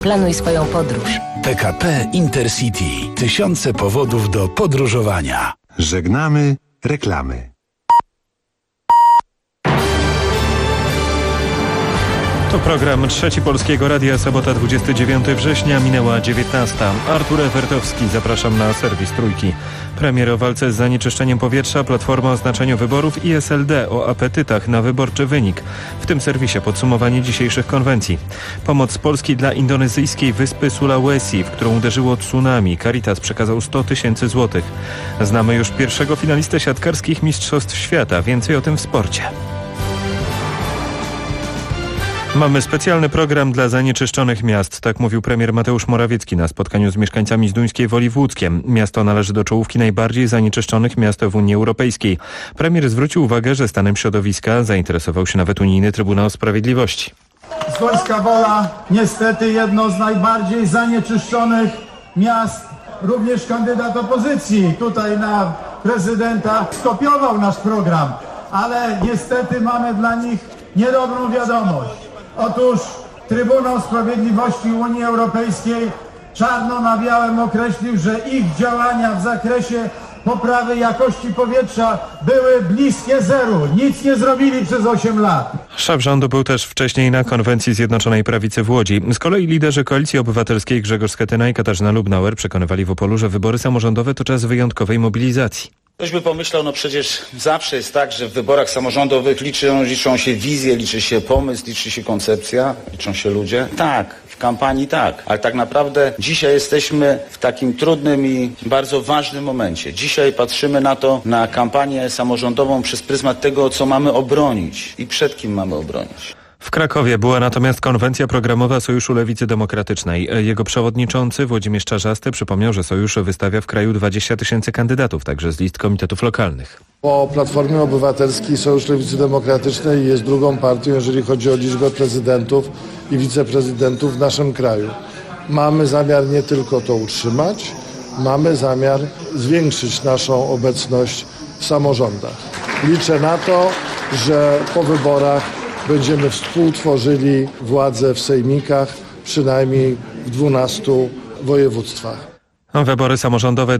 Planuj swoją podróż. PKP Intercity. Tysiące powodów do podróżowania. Żegnamy reklamy. To program Trzeci Polskiego Radia, sobota 29 września, minęła 19. Artur Ewertowski, zapraszam na serwis Trójki. Premier o walce z zanieczyszczeniem powietrza, Platforma o znaczeniu wyborów i SLD o apetytach na wyborczy wynik. W tym serwisie podsumowanie dzisiejszych konwencji. Pomoc Polski dla indonezyjskiej wyspy Sulawesi, w którą uderzyło tsunami. Caritas przekazał 100 000 złotych. Znamy już pierwszego finalistę siatkarskich Mistrzostw Świata. Więcej o tym w sporcie. Mamy specjalny program dla zanieczyszczonych miast, tak mówił premier Mateusz Morawiecki na spotkaniu z mieszkańcami Zduńskiej Woli w Łódzkiem. Miasto należy do czołówki najbardziej zanieczyszczonych miast w Unii Europejskiej. Premier zwrócił uwagę, że stanem środowiska zainteresował się nawet Unijny Trybunał Sprawiedliwości. Zduńska Wola niestety jedno z najbardziej zanieczyszczonych miast, również kandydat opozycji tutaj na prezydenta skopiował nasz program, ale niestety mamy dla nich niedobrą wiadomość. Otóż Trybunał Sprawiedliwości Unii Europejskiej czarno na białym określił, że ich działania w zakresie poprawy jakości powietrza były bliskie zeru. Nic nie zrobili przez 8 lat. Szef rządu był też wcześniej na konwencji Zjednoczonej Prawicy w Łodzi. Z kolei liderzy Koalicji Obywatelskiej Grzegorz Schetyna i Katarzyna Lubnauer przekonywali w Opolu, że wybory samorządowe to czas wyjątkowej mobilizacji. Ktoś by pomyślał, no przecież zawsze jest tak, że w wyborach samorządowych liczą się wizje, liczy się pomysł, liczy się koncepcja, liczą się ludzie. Tak, w kampanii tak, ale tak naprawdę dzisiaj jesteśmy w takim trudnym i bardzo ważnym momencie. Dzisiaj patrzymy na kampanię samorządową przez pryzmat tego, co mamy obronić i przed kim mamy obronić. W Krakowie była natomiast konwencja programowa Sojuszu Lewicy Demokratycznej. Jego przewodniczący Włodzimierz Czarzasty przypomniał, że Sojusz wystawia w kraju 20 000 kandydatów, także z list komitetów lokalnych. Po Platformie Obywatelskiej Sojusz Lewicy Demokratycznej jest drugą partią, jeżeli chodzi o liczbę prezydentów i wiceprezydentów w naszym kraju. Mamy zamiar nie tylko to utrzymać, mamy zamiar zwiększyć naszą obecność w samorządach. Liczę na to, że po wyborach będziemy współtworzyli władzę w sejmikach, przynajmniej w 12 województwach. Wybory samorządowe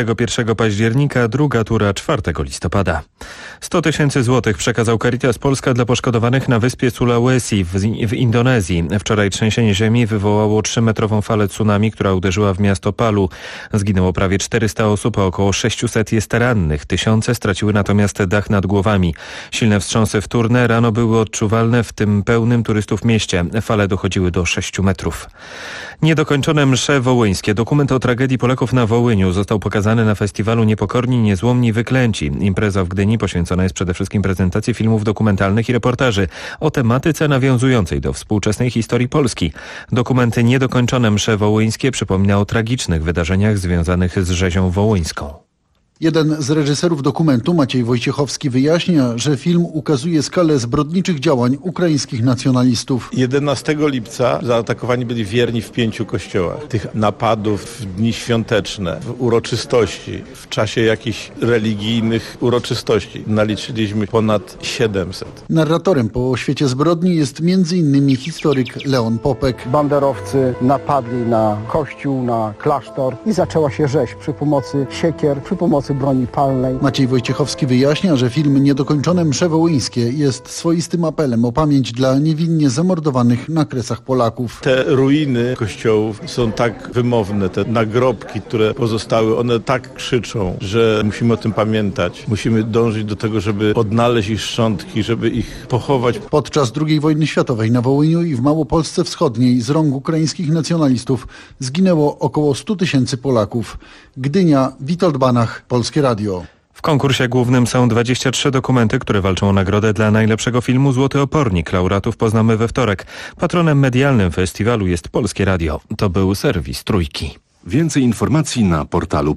21 października, druga tura 4 listopada. 100 000 złotych przekazał Caritas Polska dla poszkodowanych na wyspie Sulawesi w Indonezji. Wczoraj trzęsienie ziemi wywołało 3-metrową falę tsunami, która uderzyła w miasto Palu. Zginęło prawie 400 osób, a około 600 jest rannych. Tysiące straciły natomiast dach nad głowami. Silne wstrząsy wtórne rano były odczuwalne w tym pełnym turystów mieście. Fale dochodziły do 6 metrów. Niedokończone msze wołyńskie. Dokument o tragedii Polaków na Wołyniu został pokazany na festiwalu Niepokorni, Niezłomni, Wyklęci. Impreza w Gdyni poświęcona jest przede wszystkim prezentacji filmów dokumentalnych i reportaży o tematyce nawiązującej do współczesnej historii Polski. Dokumenty Niedokończone msze wołyńskie przypomina o tragicznych wydarzeniach związanych z rzezią wołyńską. Jeden z reżyserów dokumentu, Maciej Wojciechowski, wyjaśnia, że film ukazuje skalę zbrodniczych działań ukraińskich nacjonalistów. 11 lipca zaatakowani byli wierni w 5 kościołach. Tych napadów w dni świąteczne, w uroczystości, w czasie jakichś religijnych uroczystości naliczyliśmy ponad 700. Narratorem po świecie zbrodni jest m.in. historyk Leon Popek. Banderowcy napadli na kościół, na klasztor i zaczęła się rzeź przy pomocy siekier, przy pomocy broni palnej. Maciej Wojciechowski wyjaśnia, że film Niedokończone msze wołyńskie jest swoistym apelem o pamięć dla niewinnie zamordowanych na Kresach Polaków. Te ruiny kościołów są tak wymowne, te nagrobki, które pozostały, one tak krzyczą, że musimy o tym pamiętać. Musimy dążyć do tego, żeby odnaleźć ich szczątki, żeby ich pochować. Podczas II wojny światowej na Wołyniu i w Małopolsce Wschodniej z rąk ukraińskich nacjonalistów zginęło około 100 000 Polaków. Gdynia, Witold Banach, Polskie Radio. W konkursie głównym są 23 dokumenty, które walczą o nagrodę dla najlepszego filmu Złoty Opornik. Laureatów poznamy we wtorek. Patronem medialnym festiwalu jest Polskie Radio. To był serwis Trójki. Więcej informacji na portalu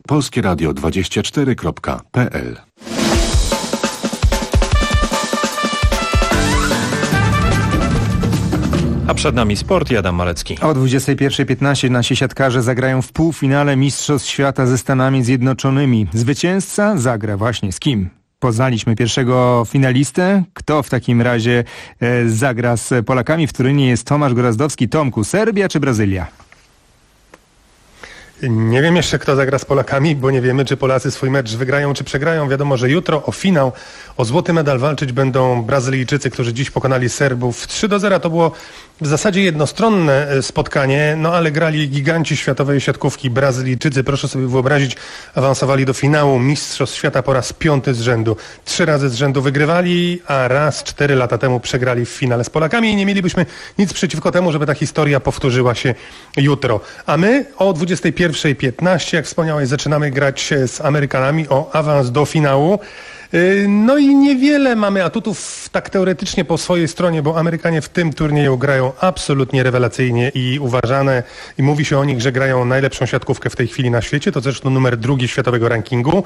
polskieradio24.pl. A przed nami sport i Adam Malecki. O 21:15 nasi siatkarze zagrają w półfinale Mistrzostw Świata ze Stanami Zjednoczonymi. Zwycięzca zagra właśnie z kim? Poznaliśmy pierwszego finalistę. Kto w takim razie zagra z Polakami? W Turynie jest Tomasz Gorazdowski. Tomku, Serbia czy Brazylia? Nie wiem jeszcze, kto zagra z Polakami, bo nie wiemy, czy Polacy swój mecz wygrają, czy przegrają. Wiadomo, że jutro o finał, o złoty medal walczyć będą Brazylijczycy, którzy dziś pokonali Serbów 3-0. To było w zasadzie jednostronne spotkanie, no ale grali giganci światowej siatkówki Brazylijczycy. Proszę sobie wyobrazić, awansowali do finału Mistrzostw Świata po raz 5 z rzędu. 3 razy z rzędu wygrywali, a raz 4 lata temu przegrali w finale z Polakami i nie mielibyśmy nic przeciwko temu, żeby ta historia powtórzyła się jutro. A my o 21:15, jak wspomniałeś, zaczynamy grać z Amerykanami o awans do finału. No i niewiele mamy atutów tak teoretycznie po swojej stronie, bo Amerykanie w tym turnieju grają absolutnie rewelacyjnie i uważane, i mówi się o nich, że grają najlepszą siatkówkę w tej chwili na świecie. To zresztą numer 2 światowego rankingu.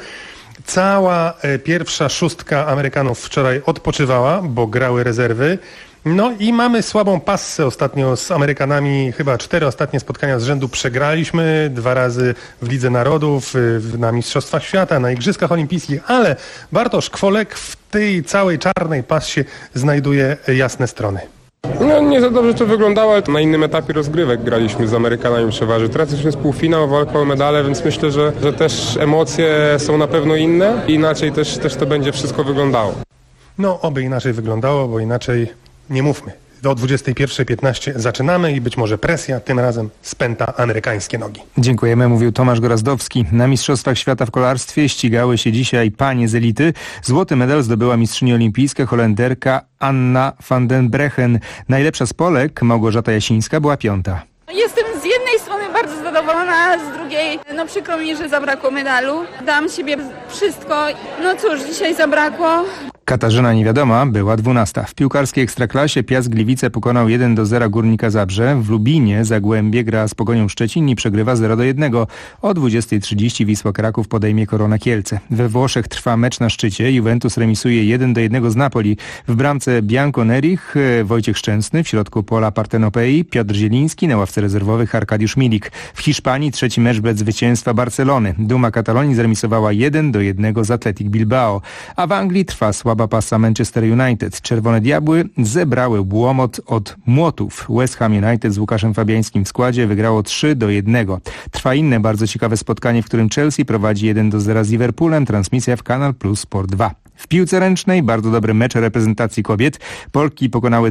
Cała pierwsza szóstka Amerykanów wczoraj odpoczywała, bo grały rezerwy. No i mamy słabą passę ostatnio z Amerykanami. Chyba 4 ostatnie spotkania z rzędu przegraliśmy. 2 razy w Lidze Narodów, na Mistrzostwach Świata, na Igrzyskach Olimpijskich, ale Bartosz Kwolek w tej całej czarnej passie znajduje jasne strony. No, nie za dobrze to wyglądało, ale na innym etapie rozgrywek graliśmy z Amerykanami przeważnie. Teraz już jest półfinał, walka o medale, więc myślę, że też emocje są na pewno inne i inaczej też to będzie wszystko wyglądało. No, oby inaczej wyglądało, bo inaczej nie mówmy. Do 21:15 zaczynamy i być może presja tym razem spęta amerykańskie nogi. Dziękujemy, mówił Tomasz Gorazdowski. Na Mistrzostwach Świata w kolarstwie ścigały się dzisiaj panie z elity. Złoty medal zdobyła mistrzyni olimpijska Holenderka Anna van den Brechen. Najlepsza z Polek, Małgorzata Jasińska, była 5. Jestem z jednej strony bardzo zadowolona, a z drugiej przykro mi, że zabrakło medalu. Dałam siebie wszystko. No cóż, dzisiaj zabrakło. Katarzyna Niewiadoma była 12. W piłkarskiej Ekstraklasie Piast Gliwice pokonał 1-0 Górnika Zabrze. W Lubinie Zagłębie gra z Pogonią Szczecin i przegrywa 0-1. O 20:30 Wisła Kraków podejmie Korona Kielce. We Włoszech trwa mecz na szczycie. Juventus remisuje 1-1 z Napoli. W bramce Bianconerich Wojciech Szczęsny, w środku pola Partenopei Piotr Zieliński, na ławce rezerwowych Arkadiusz Milik. W Hiszpanii trzeci mecz bez zwycięstwa Barcelony. Duma Katalonii zremisowała 1-1 z Athletic Bilbao. A w Anglii trwa słaba pasa Manchester United. Czerwone Diabły zebrały łomot od Młotów. West Ham United z Łukaszem Fabiańskim w składzie wygrało 3-1. Trwa inne bardzo ciekawe spotkanie, w którym Chelsea prowadzi 1-0 z Liverpoolem. Transmisja w Kanal Plus Sport 2. W piłce ręcznej bardzo dobry mecz reprezentacji kobiet. Polki pokonały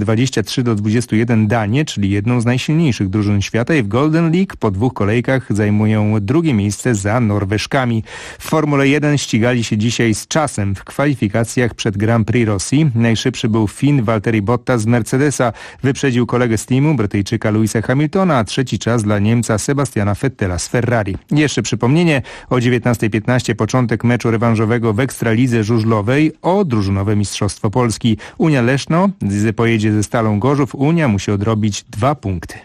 23-21 Danię, czyli jedną z najsilniejszych drużyn świata, i w Golden League po 2 kolejkach zajmują drugie miejsce za Norweżkami. W Formule 1 ścigali się dzisiaj z czasem w kwalifikacjach przed Grand Prix Rosji. Najszybszy był Fin Valtteri Bottas z Mercedesa. Wyprzedził kolegę z teamu, Brytyjczyka Lewisa Hamiltona, a trzeci czas dla Niemca Sebastiana Vettela z Ferrari. Jeszcze przypomnienie, o 19:15 początek meczu rewanżowego w Ekstralidze żużlowej o drużynowe Mistrzostwo Polski. Unia Leszno pojedzie ze Stalą Gorzów. Unia musi odrobić 2 punkty.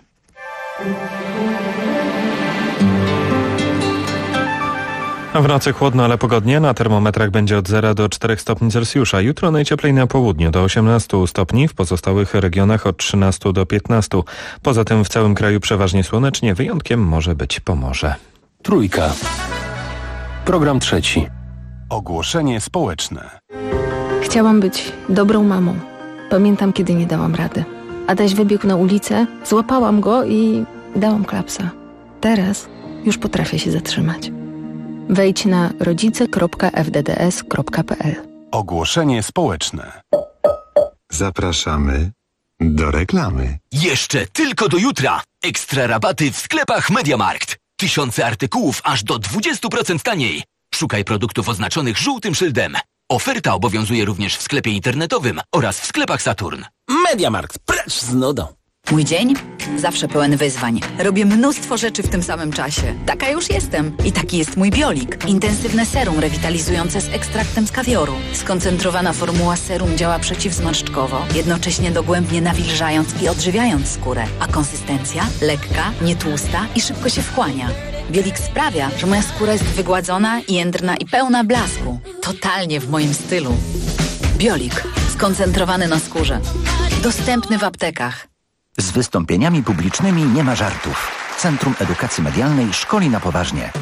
W nocy chłodno, ale pogodnie. Na termometrach będzie od 0 do 4 stopni Celsjusza. Jutro najcieplej na południu do 18 stopni, w pozostałych regionach od 13 do 15. Poza tym w całym kraju przeważnie słonecznie, wyjątkiem może być Pomorze. Trójka. Program 3. Ogłoszenie społeczne. Chciałam być dobrą mamą. Pamiętam, kiedy nie dałam rady. Adaś wybiegł na ulicę, złapałam go i dałam klapsa. Teraz już potrafię się zatrzymać. Wejdź na rodzice.fdds.pl. Ogłoszenie społeczne. Zapraszamy do reklamy. Jeszcze tylko do jutra. Ekstra rabaty w sklepach MediaMarkt. Tysiące artykułów aż do 20% taniej. Szukaj produktów oznaczonych żółtym szyldem. Oferta obowiązuje również w sklepie internetowym oraz w sklepach Saturn. MediaMarkt, precz z nudą. Mój dzień? Zawsze pełen wyzwań. Robię mnóstwo rzeczy w tym samym czasie. Taka już jestem. I taki jest mój Biolik. Intensywne serum rewitalizujące z ekstraktem z kawioru. Skoncentrowana formuła serum działa przeciwzmarszczkowo, jednocześnie dogłębnie nawilżając i odżywiając skórę. A konsystencja? Lekka, nietłusta i szybko się wchłania. Biolik sprawia, że moja skóra jest wygładzona, jędrna i pełna blasku. Totalnie w moim stylu. Biolik. Skoncentrowany na skórze. Dostępny w aptekach. Z wystąpieniami publicznymi nie ma żartów. Centrum Edukacji Medialnej szkoli na poważnie.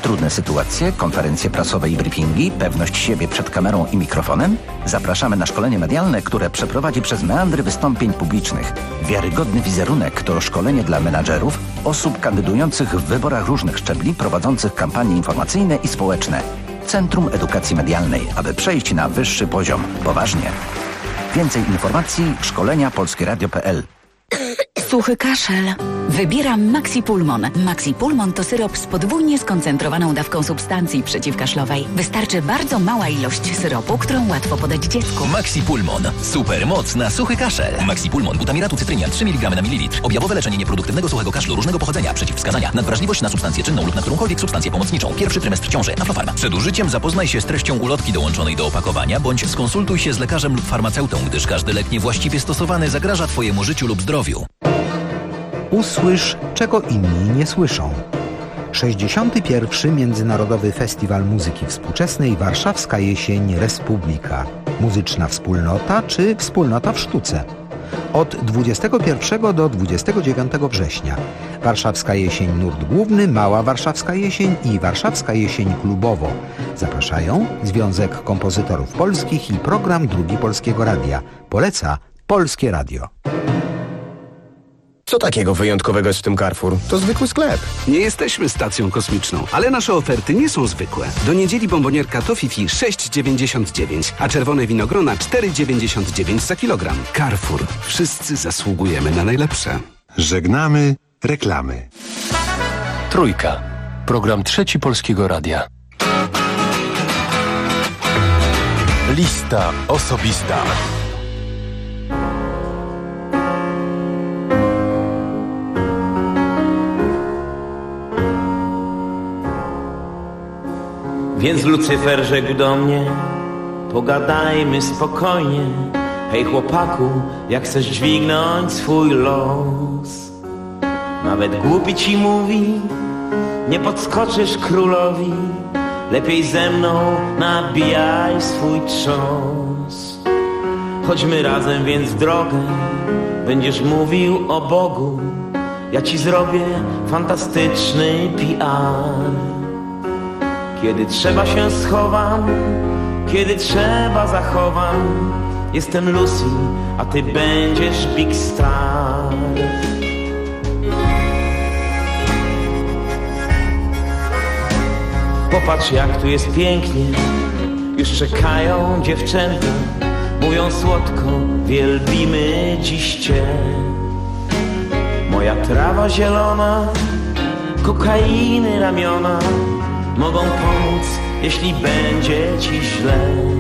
Trudne sytuacje, konferencje prasowe i briefingi, pewność siebie przed kamerą i mikrofonem? Zapraszamy na szkolenie medialne, które przeprowadzi przez meandry wystąpień publicznych. Wiarygodny wizerunek to szkolenie dla menadżerów, osób kandydujących w wyborach różnych szczebli, prowadzących kampanie informacyjne i społeczne. Centrum Edukacji Medialnej, aby przejść na wyższy poziom. Poważnie. Więcej informacji szkolenia polskieradio.pl. Suchy kaszel. Wybieram Maxi Pulmon. Maxi Pulmon to syrop z podwójnie skoncentrowaną dawką substancji przeciwkaszlowej. Wystarczy bardzo mała ilość syropu, którą łatwo podać dziecku. Maxi Pulmon. Super moc na suchy kaszel. Maxi Pulmon. Butamiratu cytrynia 3 mg na mililitr. Objawowe leczenie nieproduktywnego suchego kaszlu różnego pochodzenia. Przeciwwskazania. Nadwrażliwość na substancję czynną lub na którąkolwiek substancję pomocniczą. Pierwszy trymestr ciąży. Aflofarma. Przed użyciem zapoznaj się z treścią ulotki dołączonej do opakowania, bądź skonsultuj się z lekarzem lub farmaceutą, gdyż każdy lek niewłaściwie stosowany zagraża Twojemu życiu lub zdrowiu. Usłysz, czego inni nie słyszą. 61. Międzynarodowy Festiwal Muzyki Współczesnej Warszawska Jesień Republika. Muzyczna wspólnota czy wspólnota w sztuce. Od 21 do 29 września. Warszawska Jesień Nurt Główny, Mała Warszawska Jesień i Warszawska Jesień Klubowo. Zapraszają Związek Kompozytorów Polskich i Program Drugi Polskiego Radia. Poleca Polskie Radio. Co takiego wyjątkowego jest w tym Carrefour? To zwykły sklep. Nie jesteśmy stacją kosmiczną, ale nasze oferty nie są zwykłe. Do niedzieli bombonierka Tofifi 6,99, a czerwone winogrona 4,99 za kilogram. Carrefour. Wszyscy zasługujemy na najlepsze. Żegnamy reklamy. Trójka. Program Trzeci Polskiego Radia. Lista osobista. Więc Lucyfer rzekł do mnie: pogadajmy spokojnie. Hej chłopaku, jak chcesz dźwignąć swój los, nawet głupi ci mówi, nie podskoczysz królowi. Lepiej ze mną nabijaj swój trząs. Chodźmy razem więc w drogę, będziesz mówił o Bogu. Ja ci zrobię fantastyczny PR. Kiedy trzeba się schowam, kiedy trzeba zachowam. Jestem Lucy, a ty będziesz Big Star. Popatrz jak tu jest pięknie, już czekają dziewczęta. Mówią słodko, wielbimy dziś cię. Moja trawa zielona, kokainy ramiona mogą pomóc, jeśli będzie ci źle.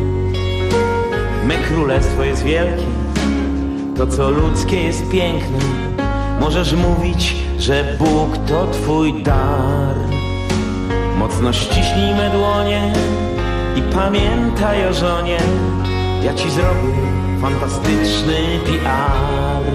Me królestwo jest wielkie, to co ludzkie jest piękne. Możesz mówić, że Bóg to twój dar. Mocno ściśnij me dłonie i pamiętaj o żonie. Ja ci zrobię fantastyczny PR.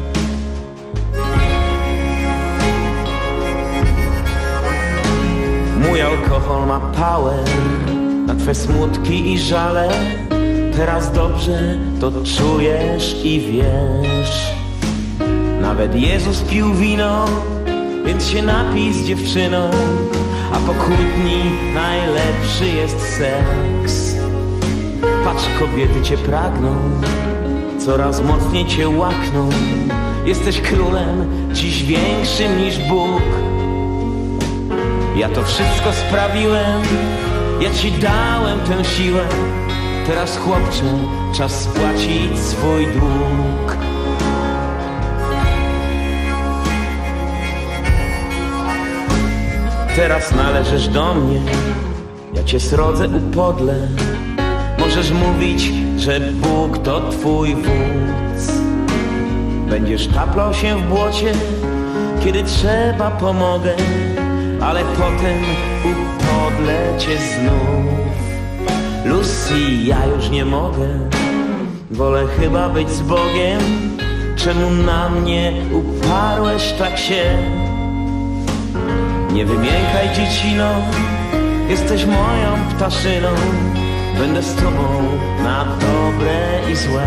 Mój alkohol ma power na twe smutki i żale. Teraz dobrze to czujesz i wiesz. Nawet Jezus pił wino, więc się napij z dziewczyną. A po kłótni najlepszy jest seks. Patrz, kobiety cię pragną, coraz mocniej cię łakną. Jesteś królem, dziś większym niż Bóg. Ja to wszystko sprawiłem, ja ci dałem tę siłę. Teraz chłopcze, czas spłacić swój dług. Teraz należysz do mnie, ja cię srodzę upodlę. Możesz mówić, że Bóg to twój wódz. Będziesz taplał się w błocie, kiedy trzeba pomogę. Ale potem upodlę cię znów. Lucy, ja już nie mogę, wolę chyba być z Bogiem. Czemu na mnie uparłeś tak się? Nie wymiękaj dziecino, jesteś moją ptaszyną. Będę z tobą na dobre i złe.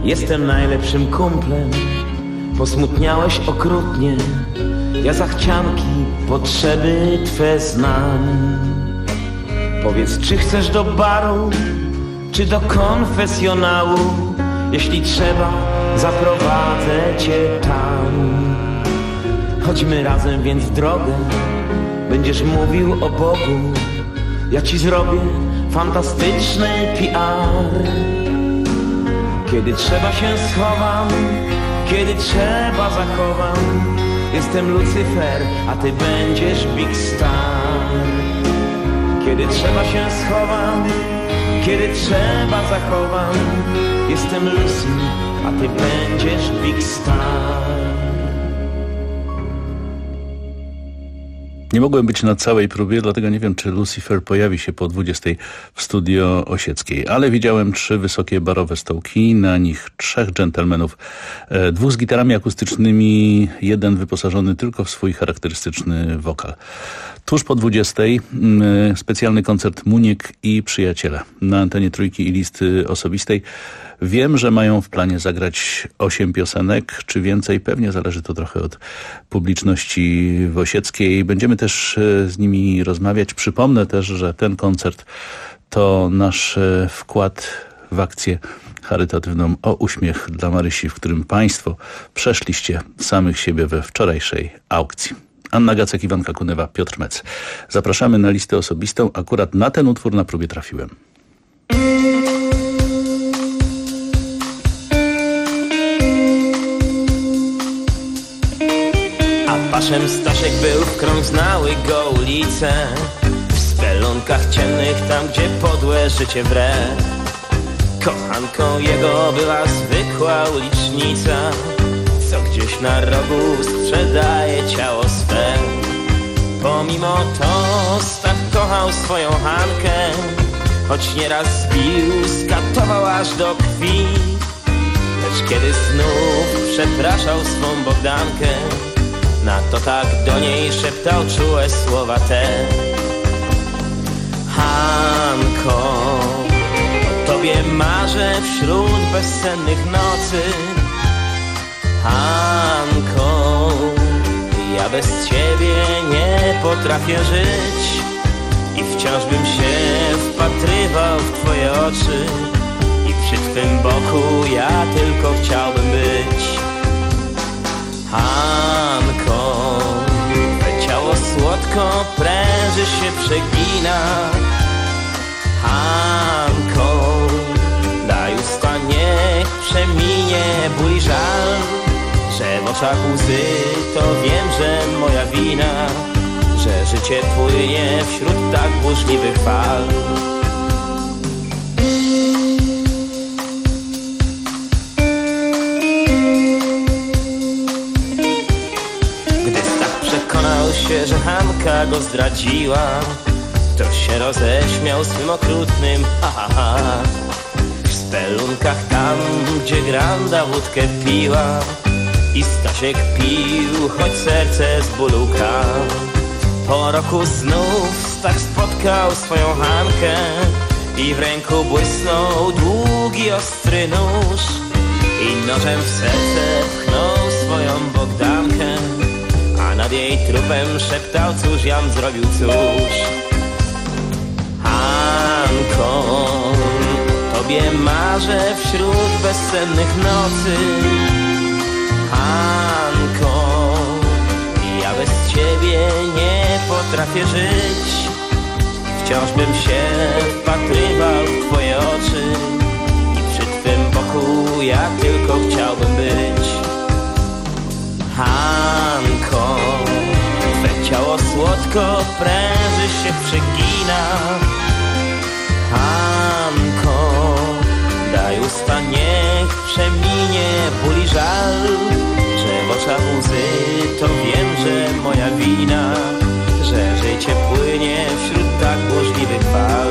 jestem najlepszym kumplem. Posmutniałeś okrutnie, ja zachcianki, potrzeby Twe znam. Powiedz, czy chcesz do baru, czy do konfesjonału? Jeśli trzeba, zaprowadzę Cię tam. Chodźmy razem więc w drogę, będziesz mówił o Bogu. Ja Ci zrobię fantastyczny PR. Kiedy trzeba się schowam, kiedy trzeba zachowam. Jestem Lucyfer, a Ty będziesz Big Star. Kiedy trzeba się schowam, kiedy trzeba zachowam. Jestem Lucy, a Ty będziesz Big Star. Nie mogłem być na całej próbie, dlatego nie wiem, czy Lucifer pojawi się po 20 w Studio Osieckiej. Ale widziałem 3 wysokie barowe stołki, na nich 3 dżentelmenów, 2 z gitarami akustycznymi, 1 wyposażony tylko w swój charakterystyczny wokal. Tuż po 20 specjalny koncert Muniek i Przyjaciele na antenie Trójki i Listy Osobistej. Wiem, że mają w planie zagrać 8 piosenek, czy więcej. Pewnie zależy to trochę od publiczności w Osieckiej. Będziemy też z nimi rozmawiać. Przypomnę też, że ten koncert to nasz wkład w akcję charytatywną O uśmiech dla Marysi, w którym Państwo przeszliście samych siebie we wczorajszej aukcji. Anna Gacek, Iwanka Kunewa, Piotr Mec. Zapraszamy na Listę Osobistą. Akurat na ten utwór na próbie trafiłem. Paszem Staszek był, w krąg znały go ulice, w spelunkach ciemnych, tam gdzie podłe życie wre. Kochanką jego była zwykła ulicznica, co gdzieś na rogu sprzedaje ciało swe. Pomimo to Stach kochał swoją Hankę, choć nieraz zbił, skatował aż do krwi. Lecz kiedy znów przepraszał swą Bogdankę, na to tak do niej szeptał czułe słowa te. Hanko, o tobie marzę wśród bezsennych nocy. Hanko, ja bez ciebie nie potrafię żyć i wciąż bym się wpatrywał w twoje oczy i przy twym boku ja tylko chciałbym być. Hanko, twe ciało słodko pręży się, przegina. Hanko, daj usta, niech przeminie ból i żal, że w oczach łzy to wiem, że moja wina, że życie płynie wśród tak burzliwych fal. Że Hanka go zdradziła, to się roześmiał swym okrutnym ha. W spelunkach tam, gdzie Granda wódkę piła i Stasiek pił, choć serce z bólu kał. Po roku znów Stach spotkał swoją Hankę i w ręku błysnął długi, ostry nóż i nożem w serce pchnął swoją Bogdankę. Nad jej trupem szeptał, cóż jam zrobił, cóż. Hanko, tobie marzę wśród bezsennych nocy. Hanko, ja bez ciebie nie potrafię żyć. Wciąż bym się wpatrywał w twoje oczy i przy twym boku ja tylko chciałbym być. Hanko, twe ciało słodko pręży się, przegina. Hanko, daj usta, niech przeminie ból i żal, że w oczach łzy to wiem, że moja wina, że życie płynie wśród tak burzliwych fal.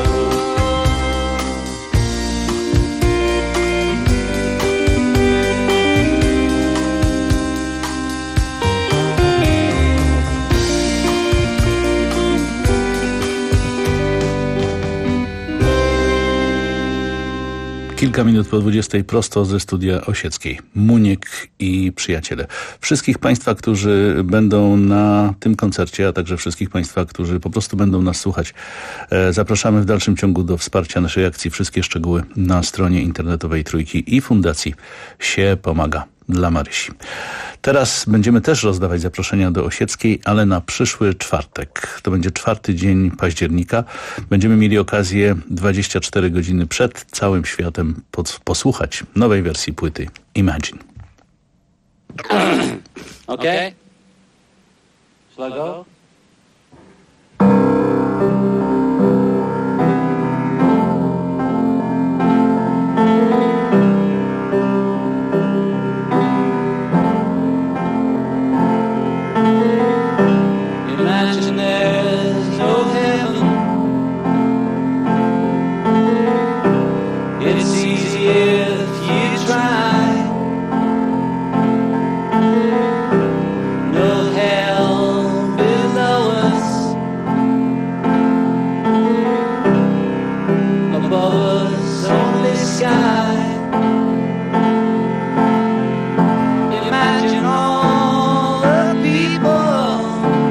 Kilka minut po 20 prosto ze studia Osieckiej. Muniek i przyjaciele. Wszystkich Państwa, którzy będą na tym koncercie, a także wszystkich Państwa, którzy po prostu będą nas słuchać, zapraszamy w dalszym ciągu do wsparcia naszej akcji. Wszystkie szczegóły na stronie internetowej Trójki i Fundacji Się Pomaga dla Marysi. Teraz będziemy też rozdawać zaproszenia do Osieckiej, ale na przyszły czwartek. To będzie 4 dzień października. Będziemy mieli okazję 24 godziny przed całym światem posłuchać nowej wersji płyty Imagine. Okay. Shall I go? Imagine there's no heaven. It's easy if you try. No hell below us, above us only sky. Imagine all the people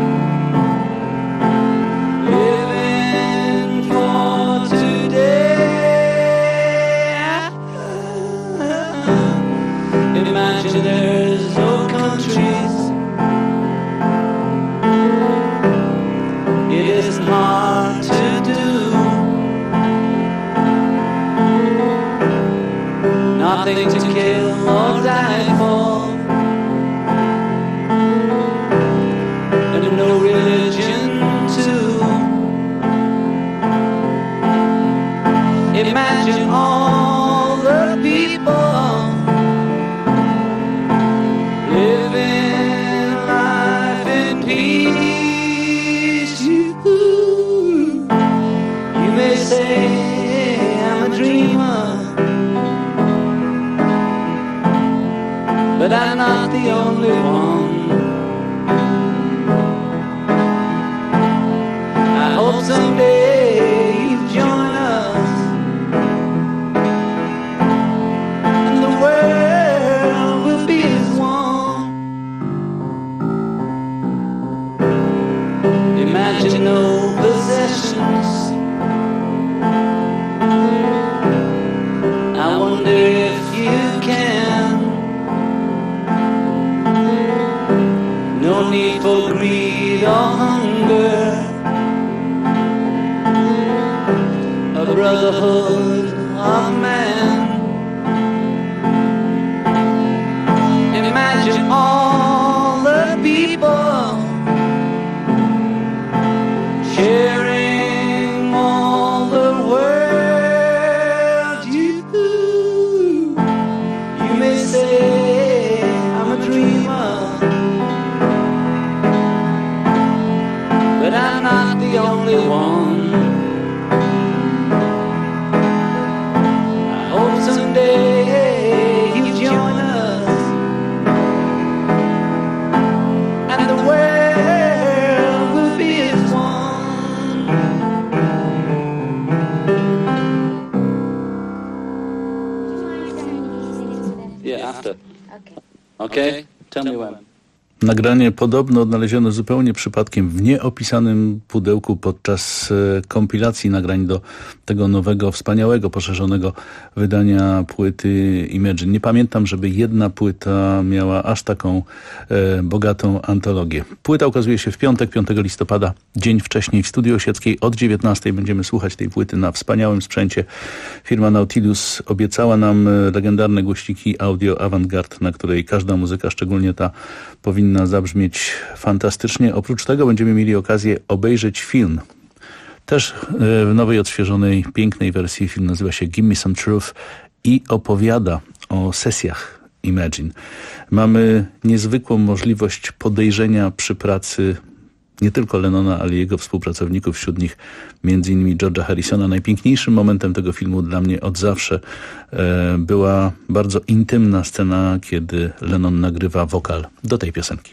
living for today. Imagine there's no countries. It isn't hard to do. Nothing to kill or die for, and no religion too. Imagine all the people living life in peace. You may say I'm a dreamer, but I'm not the only one. I hope someday you join us, and the world will be as one. Imagine no possessions. I wonder if you can. No need for greed or hunger. A brotherhood of man. Imagine all the people sharing all the world. You may say I'm a dreamer, but I'm not the only one. I hope someday you join us, and the world will be as one. Yeah, after. Okay? Tell me when. Nagranie podobno odnaleziono zupełnie przypadkiem w nieopisanym pudełku podczas kompilacji nagrań do tego nowego, wspaniałego, poszerzonego wydania płyty Imagine. Nie pamiętam, żeby jedna płyta miała aż taką bogatą antologię. Płyta ukazuje się w piątek, 5 listopada, dzień wcześniej w Studiu Osieckiej. Od 19 będziemy słuchać tej płyty na wspaniałym sprzęcie. Firma Nautilus obiecała nam legendarne głośniki audio Avantgarde, na której każda muzyka, szczególnie ta, powinna zabrzmieć fantastycznie. Oprócz tego będziemy mieli okazję obejrzeć film. Też w nowej, odświeżonej, pięknej wersji. Film nazywa się Give Me Some Truth i opowiada o sesjach Imagine. Mamy niezwykłą możliwość podejrzenia przy pracy nie tylko Lennona, ale jego współpracowników, wśród nich m.in. George'a Harrisona. Najpiękniejszym momentem tego filmu dla mnie od zawsze była bardzo intymna scena, kiedy Lennon nagrywa wokal do tej piosenki.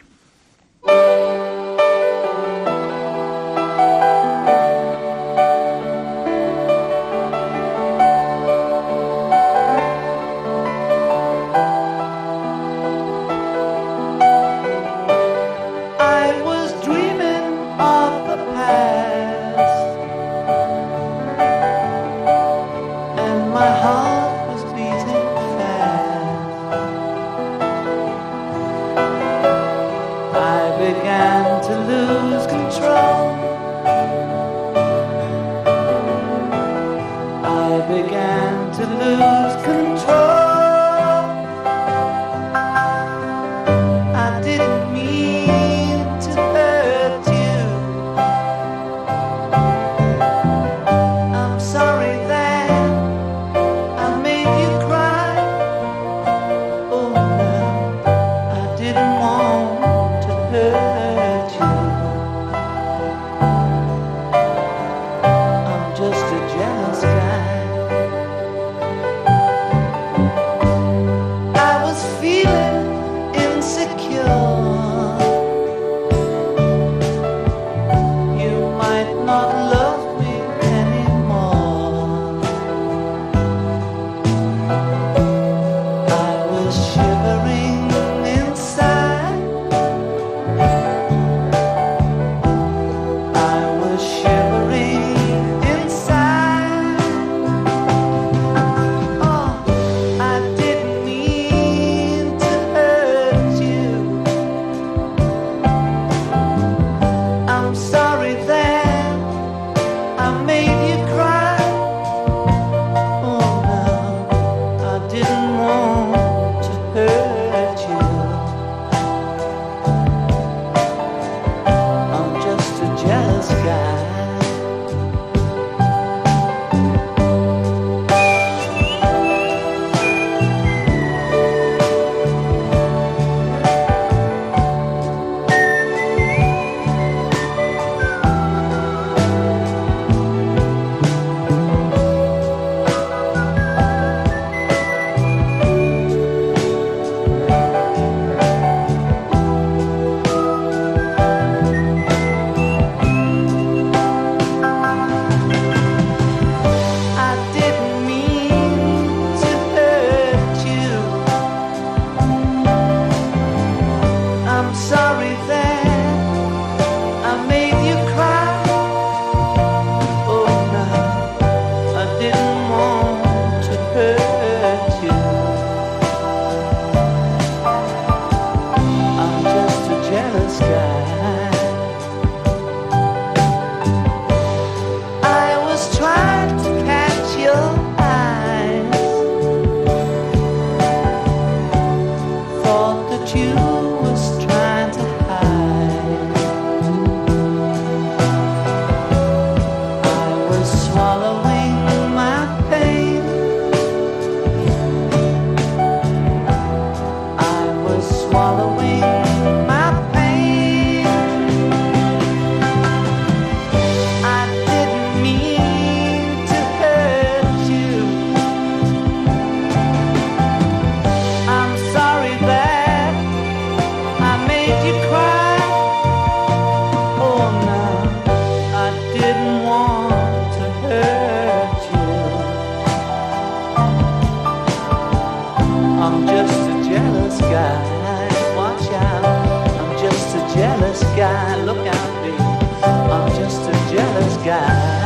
your eyes. Thought that you was trying to hide. I was swallowing my pain. I was swallowing my pain. I didn't mean to hurt you. I'm sorry that I made you cry. Oh no, I didn't want to hurt you. I'm just a jealous guy. Watch out, I'm just a jealous guy. Look out, baby, I'm just a jealous guy.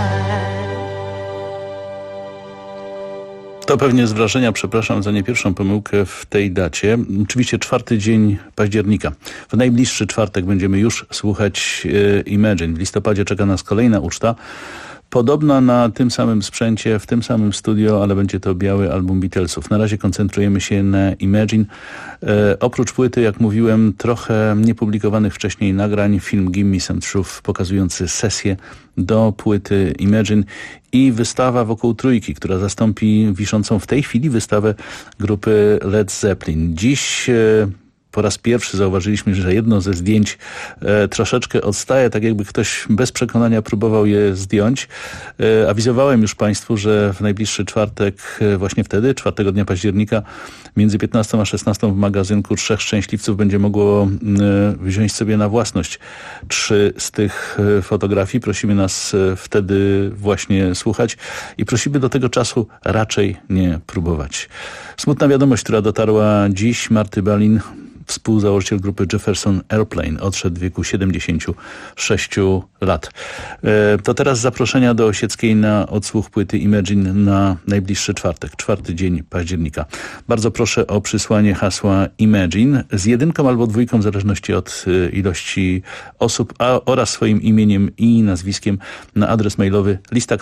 To pewnie z wrażenia, przepraszam za nie pierwszą pomyłkę w tej dacie. Oczywiście 4 dzień października. W najbliższy czwartek będziemy już słuchać Imagine. W listopadzie czeka nas kolejna uczta. Podobna na tym samym sprzęcie, w tym samym studio, ale będzie to biały album Beatlesów. Na razie koncentrujemy się na Imagine. Oprócz płyty, jak mówiłem, trochę niepublikowanych wcześniej nagrań, film Give Me Some Truth pokazujący sesję do płyty Imagine i wystawa wokół trójki, która zastąpi wiszącą w tej chwili wystawę grupy Led Zeppelin. Dziś po raz pierwszy zauważyliśmy, że jedno ze zdjęć troszeczkę odstaje, tak jakby ktoś bez przekonania próbował je zdjąć. Awizowałem już Państwu, że w najbliższy czwartek, właśnie wtedy, 4 dnia października, między 15 a 16 w magazynku 3 Szczęśliwców będzie mogło wziąć sobie na własność 3 z tych fotografii. Prosimy nas wtedy właśnie słuchać i prosimy do tego czasu raczej nie próbować. Smutna wiadomość, która dotarła dziś. Marty Balin, współzałożyciel grupy Jefferson Airplane, odszedł w wieku 76 lat. To teraz zaproszenia do Osieckiej na odsłuch płyty Imagine na najbliższy czwartek, 4 dzień października. Bardzo proszę o przysłanie hasła Imagine z 1 albo 2, w zależności od ilości osób, oraz swoim imieniem i nazwiskiem na adres mailowy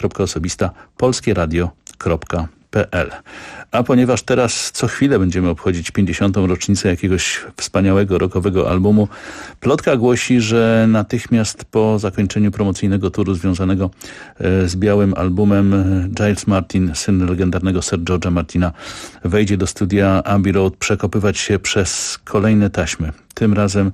lista.osobista@polskieradio.pl. A ponieważ teraz co chwilę będziemy obchodzić 50. rocznicę jakiegoś wspaniałego rockowego albumu, plotka głosi, że natychmiast po zakończeniu promocyjnego turu związanego z białym albumem Giles Martin, syn legendarnego Sir George'a Martina, wejdzie do studia Abbey Road przekopywać się przez kolejne taśmy. Tym razem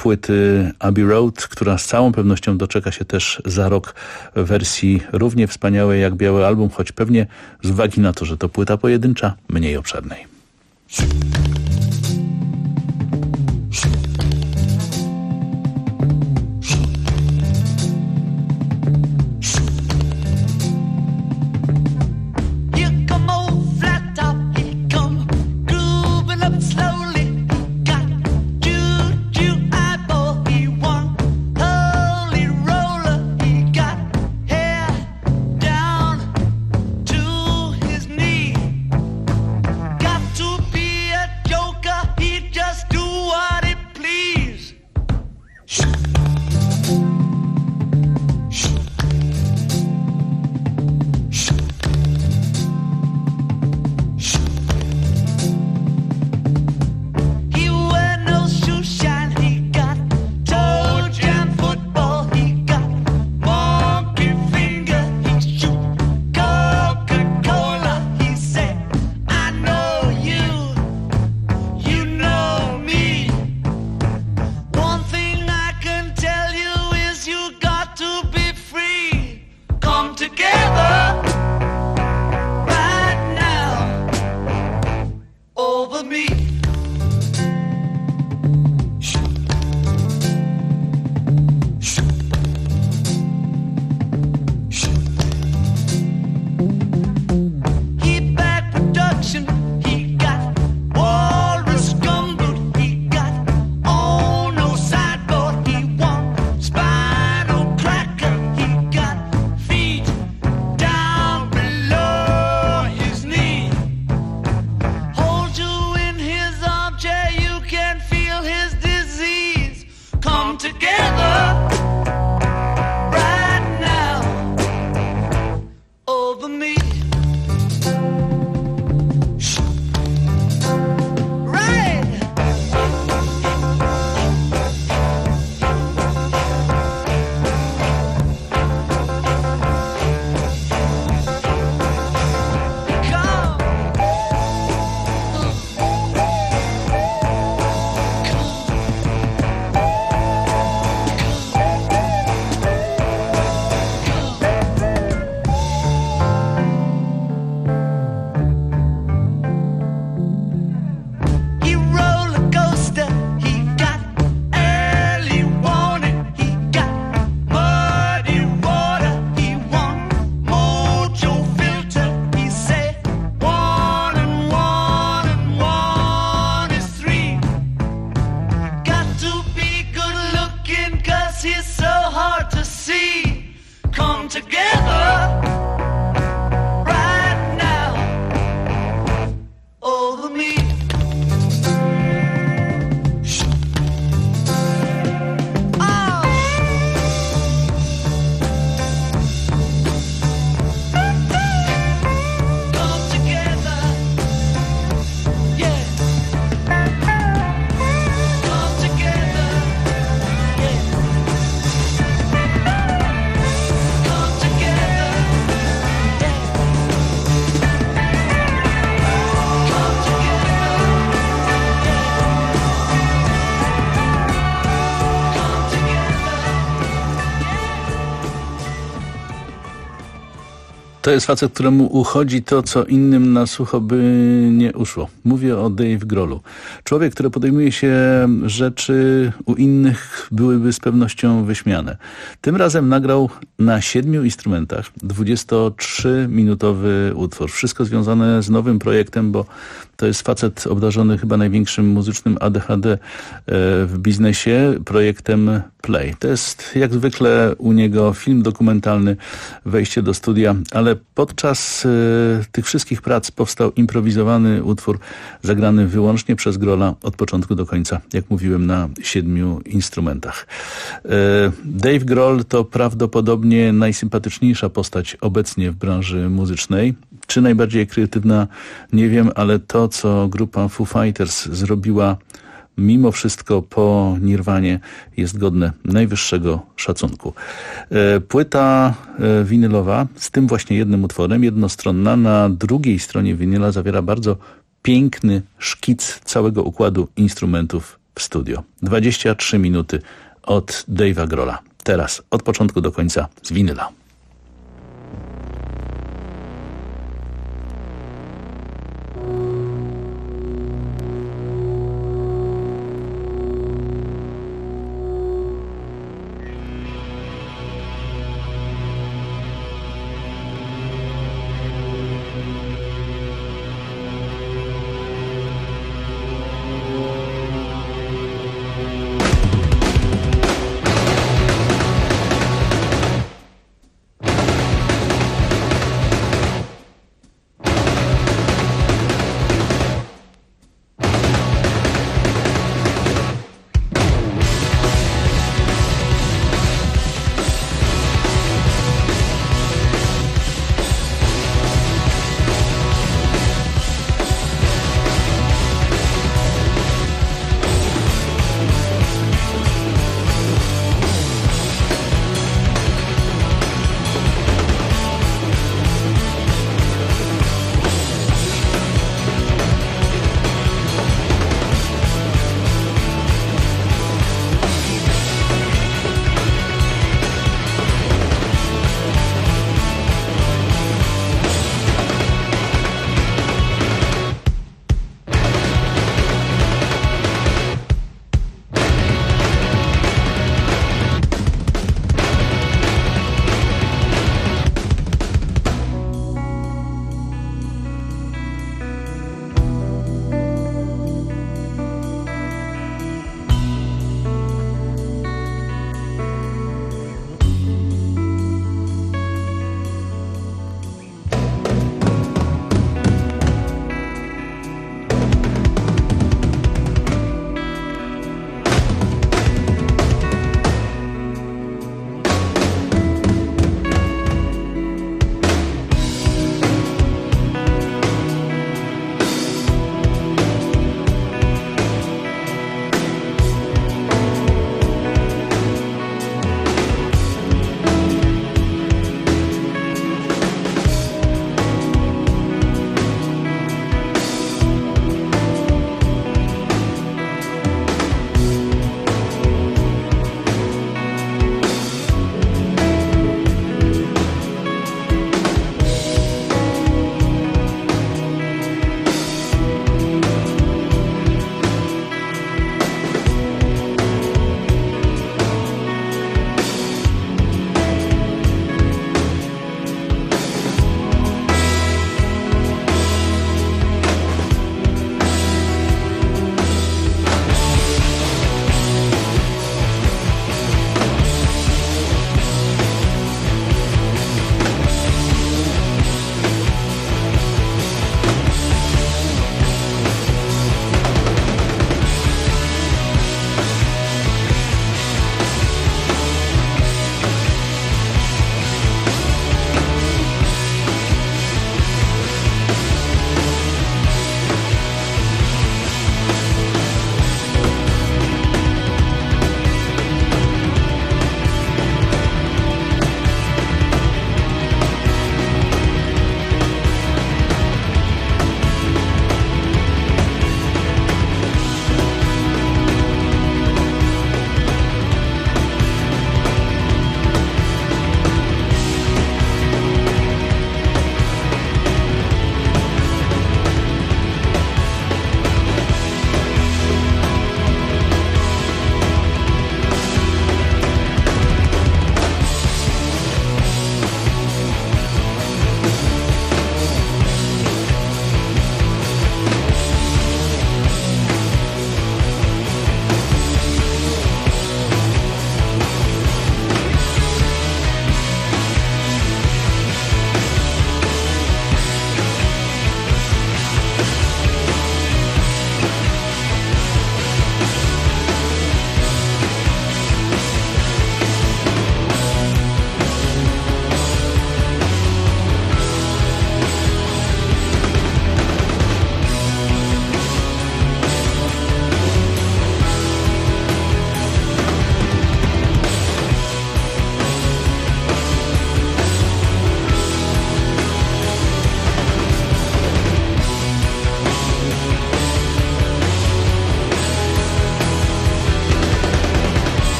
płyty Abbey Road, która z całą pewnością doczeka się też za rok w wersji równie wspaniałej jak biały album, choć pewnie z uwagi na to, że to płyta pojedyncza, mniej obszernej. over me. To jest facet, któremu uchodzi to, co innym na sucho by nie uszło. Mówię o Dave Grohlu. Człowiek, który podejmuje się rzeczy u innych byłyby z pewnością wyśmiane. Tym razem nagrał na 7 instrumentach 23-minutowy utwór. Wszystko związane z nowym projektem, bo to jest facet obdarzony chyba największym muzycznym ADHD w biznesie, projektem Play. To jest jak zwykle u niego film dokumentalny, wejście do studia, ale podczas tych wszystkich prac powstał improwizowany utwór zagrany wyłącznie przez Grohla od początku do końca, jak mówiłem, na 7 instrumentach. Dave Grohl to prawdopodobnie najsympatyczniejsza postać obecnie w branży muzycznej. Czy najbardziej kreatywna, nie wiem, ale to, co grupa Foo Fighters zrobiła mimo wszystko po Nirwanie, jest godne najwyższego szacunku. Płyta winylowa z tym właśnie jednym utworem, jednostronna, na drugiej stronie winyla zawiera bardzo piękny szkic całego układu instrumentów w studio. 23 minuty od Dave'a Grohla. Teraz od początku do końca z winyla.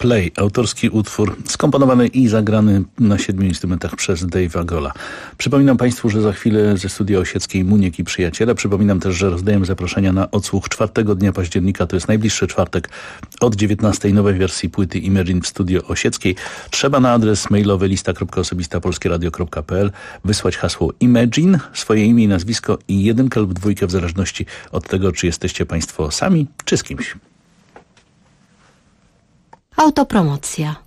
Play, autorski utwór skomponowany i zagrany na 7 instrumentach przez Dave'a Golla. Przypominam Państwu, że za chwilę ze studia Osieckiej Muniek i Przyjaciele. Przypominam też, że rozdajemy zaproszenia na odsłuch 4 dnia października, to jest najbliższy czwartek od 19 nowej wersji płyty Imagine w studio Osieckiej. Trzeba na adres mailowy lista.osobista.polskieradio.pl wysłać hasło Imagine, swoje imię i nazwisko i 1 lub 2 w zależności od tego, czy jesteście Państwo sami, czy z kimś. Autopromocja.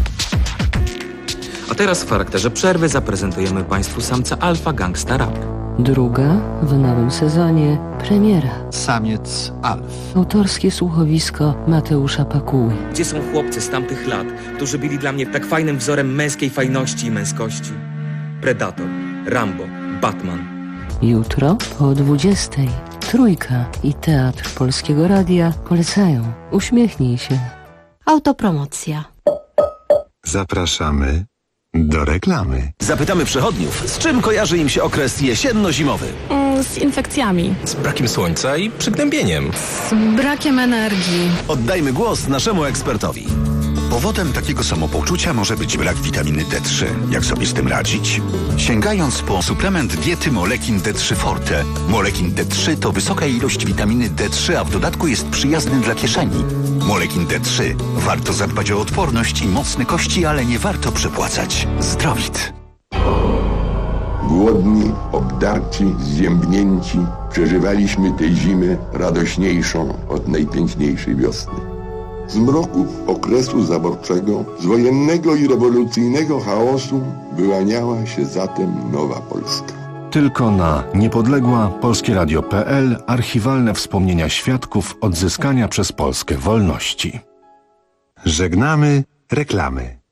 A teraz w charakterze przerwy zaprezentujemy Państwu samca Alfa Gangsta Rap. Druga w nowym sezonie premiera. Samiec Alf. Autorskie słuchowisko Mateusza Pakuły. Gdzie są chłopcy z tamtych lat, którzy byli dla mnie tak fajnym wzorem męskiej fajności i męskości? Predator, Rambo, Batman. Jutro po 20:00 Trójka i Teatr Polskiego Radia polecają. Uśmiechnij się. Autopromocja. Zapraszamy do reklamy. Zapytamy przechodniów, z czym kojarzy im się okres jesienno-zimowy? Z infekcjami. Z brakiem słońca i przygnębieniem. Z brakiem energii. Oddajmy głos naszemu ekspertowi. Powodem takiego samopoczucia może być brak witaminy D3. Jak sobie z tym radzić? Sięgając po suplement diety Molekin D3 Forte. Molekin D3 to wysoka ilość witaminy D3, a w dodatku jest przyjazny dla kieszeni. Molekin D3. Warto zadbać o odporność i mocne kości, ale nie warto przepłacać. Zdrowit. Głodni, obdarci, zziębnięci, przeżywaliśmy tę zimę radośniejszą od najpiękniejszej wiosny. Z mroków okresu zaborczego, z wojennego i rewolucyjnego chaosu wyłaniała się zatem nowa Polska. Tylko na niepodległa polskieradio.pl archiwalne wspomnienia świadków odzyskania przez Polskę wolności. Żegnamy reklamy.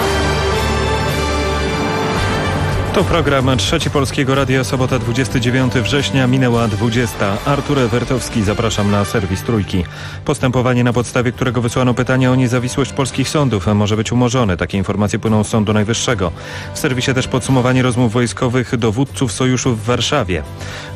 To program Trzeci Polskiego Radia, sobota 29 września, minęła 20. Artur Ewertowski, zapraszam na serwis Trójki. Postępowanie, na podstawie którego wysłano pytanie o niezawisłość polskich sądów, może być umorzone. Takie informacje płyną z Sądu Najwyższego. W serwisie też podsumowanie rozmów wojskowych dowódców sojuszu w Warszawie.